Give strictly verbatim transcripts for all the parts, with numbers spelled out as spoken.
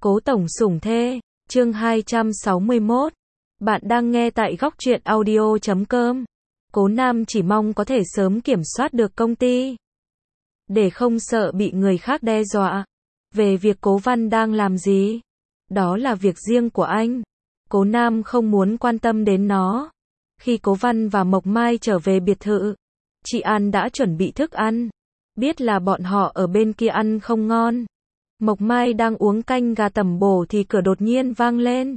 Cố tổng sủng thê, chương hai trăm sáu mươi mốt. Bạn đang nghe tại góc truyện audio chấm com. Cố Nam chỉ mong có thể sớm kiểm soát được công ty, để không sợ bị người khác đe dọa. Về việc Cố Văn đang làm gì, đó là việc riêng của anh. Cố Nam không muốn quan tâm đến nó. Khi Cố Văn và Mộc Mai trở về biệt thự, chị An đã chuẩn bị thức ăn. Biết là bọn họ ở bên kia ăn không ngon. Mộc Mai đang uống canh gà tẩm bổ thì cửa đột nhiên vang lên.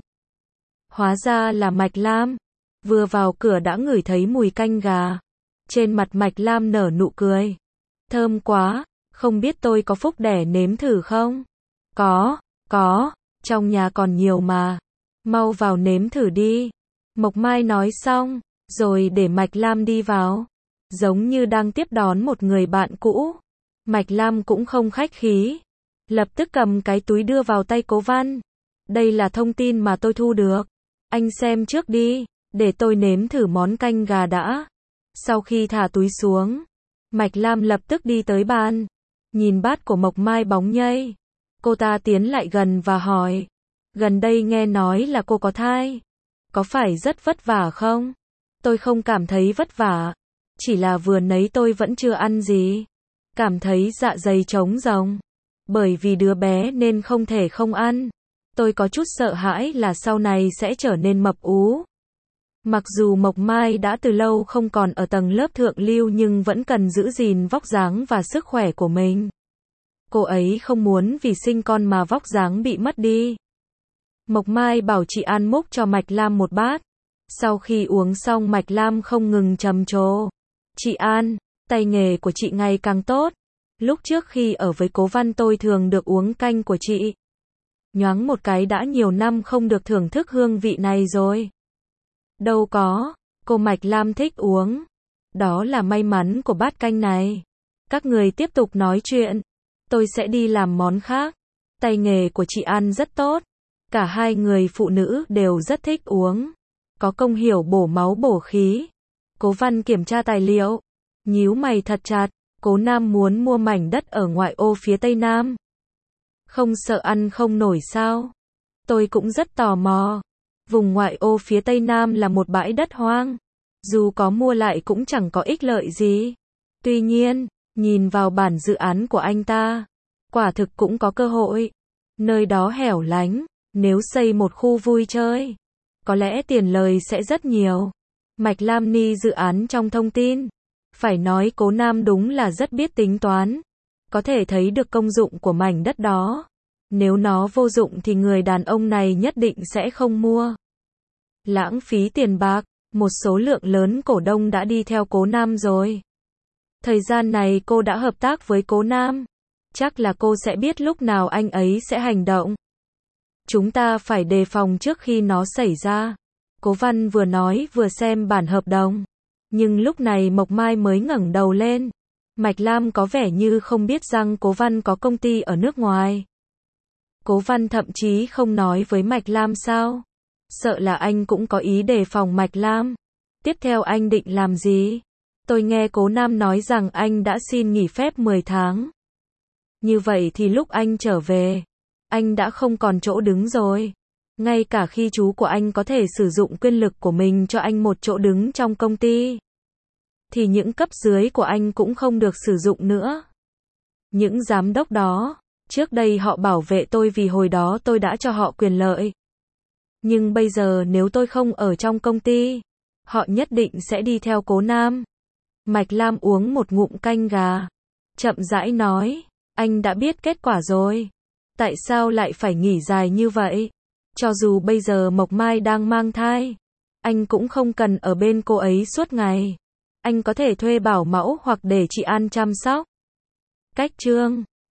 Hóa ra là Mạch Lam. Vừa vào cửa đã ngửi thấy mùi canh gà. Trên mặt Mạch Lam nở nụ cười. Thơm quá, không biết tôi có phúc đẻ nếm thử không? Có, có, trong nhà còn nhiều mà. Mau vào nếm thử đi. Mộc Mai nói xong, rồi để Mạch Lam đi vào. Giống như đang tiếp đón một người bạn cũ. Mạch Lam cũng không khách khí. Lập tức cầm cái túi đưa vào tay Cố Văn. Đây là thông tin mà tôi thu được. Anh xem trước đi, để tôi nếm thử món canh gà đã. Sau khi thả túi xuống, Mạch Lam lập tức đi tới bàn. Nhìn bát của Mộc Mai bóng nhây. Cô ta tiến lại gần và hỏi. Gần đây nghe nói là cô có thai. Có phải rất vất vả không? Tôi không cảm thấy vất vả. Chỉ là vừa nấy tôi vẫn chưa ăn gì. Cảm thấy dạ dày trống rỗng. Bởi vì đứa bé nên không thể không ăn. Tôi có chút sợ hãi là sau này sẽ trở nên mập ú. Mặc dù Mộc Mai đã từ lâu không còn ở tầng lớp thượng lưu nhưng vẫn cần giữ gìn vóc dáng và sức khỏe của mình. Cô ấy không muốn vì sinh con mà vóc dáng bị mất đi. Mộc Mai bảo chị An múc cho Mạch Lam một bát. Sau khi uống xong Mạch Lam không ngừng trầm trồ. Chị An, tay nghề của chị ngày càng tốt. Lúc trước khi ở với Cố Văn tôi thường được uống canh của chị. Nhoáng một cái đã nhiều năm không được thưởng thức hương vị này rồi. Đâu có, cô Mạch Lam thích uống. Đó là may mắn của bát canh này. Các người tiếp tục nói chuyện. Tôi sẽ đi làm món khác. Tay nghề của chị An rất tốt. Cả hai người phụ nữ đều rất thích uống. Có công hiệu bổ máu bổ khí. Cố Văn kiểm tra tài liệu. Nhíu mày thật chặt. Cố Nam muốn mua mảnh đất ở ngoại ô phía Tây Nam. Không sợ ăn không nổi sao? Tôi cũng rất tò mò. Vùng ngoại ô phía Tây Nam là một bãi đất hoang. Dù có mua lại cũng chẳng có ích lợi gì. Tuy nhiên, nhìn vào bản dự án của anh ta, quả thực cũng có cơ hội. Nơi đó hẻo lánh, nếu xây một khu vui chơi, có lẽ tiền lời sẽ rất nhiều. Mạch Lam Ni dự án trong thông tin. Phải nói Cố Nam đúng là rất biết tính toán. Có thể thấy được công dụng của mảnh đất đó. Nếu nó vô dụng thì người đàn ông này nhất định sẽ không mua. Lãng phí tiền bạc, một số lượng lớn cổ đông đã đi theo Cố Nam rồi. Thời gian này cô đã hợp tác với Cố Nam. Chắc là cô sẽ biết lúc nào anh ấy sẽ hành động. Chúng ta phải đề phòng trước khi nó xảy ra. Cố Văn vừa nói vừa xem bản hợp đồng. Nhưng lúc này Mộc Mai mới ngẩng đầu lên. Mạch Lam có vẻ như không biết rằng Cố Văn có công ty ở nước ngoài. Cố Văn thậm chí không nói với Mạch Lam sao? Sợ là anh cũng có ý đề phòng Mạch Lam. Tiếp theo anh định làm gì? Tôi nghe Cố Nam nói rằng anh đã xin nghỉ phép mười tháng. Như vậy thì lúc anh trở về, anh đã không còn chỗ đứng rồi. Ngay cả khi chú của anh có thể sử dụng quyền lực của mình cho anh một chỗ đứng trong công ty, thì những cấp dưới của anh cũng không được sử dụng nữa. Những giám đốc đó, trước đây họ bảo vệ tôi vì hồi đó tôi đã cho họ quyền lợi. Nhưng bây giờ nếu tôi không ở trong công ty, họ nhất định sẽ đi theo Cố Nam. Mạch Lam uống một ngụm canh gà. Chậm rãi nói, anh đã biết kết quả rồi. Tại sao lại phải nghỉ dài như vậy? Cho dù bây giờ Mộc Mai đang mang thai, anh cũng không cần ở bên cô ấy suốt ngày. Anh có thể thuê bảo mẫu hoặc để chị An chăm sóc. Cách chương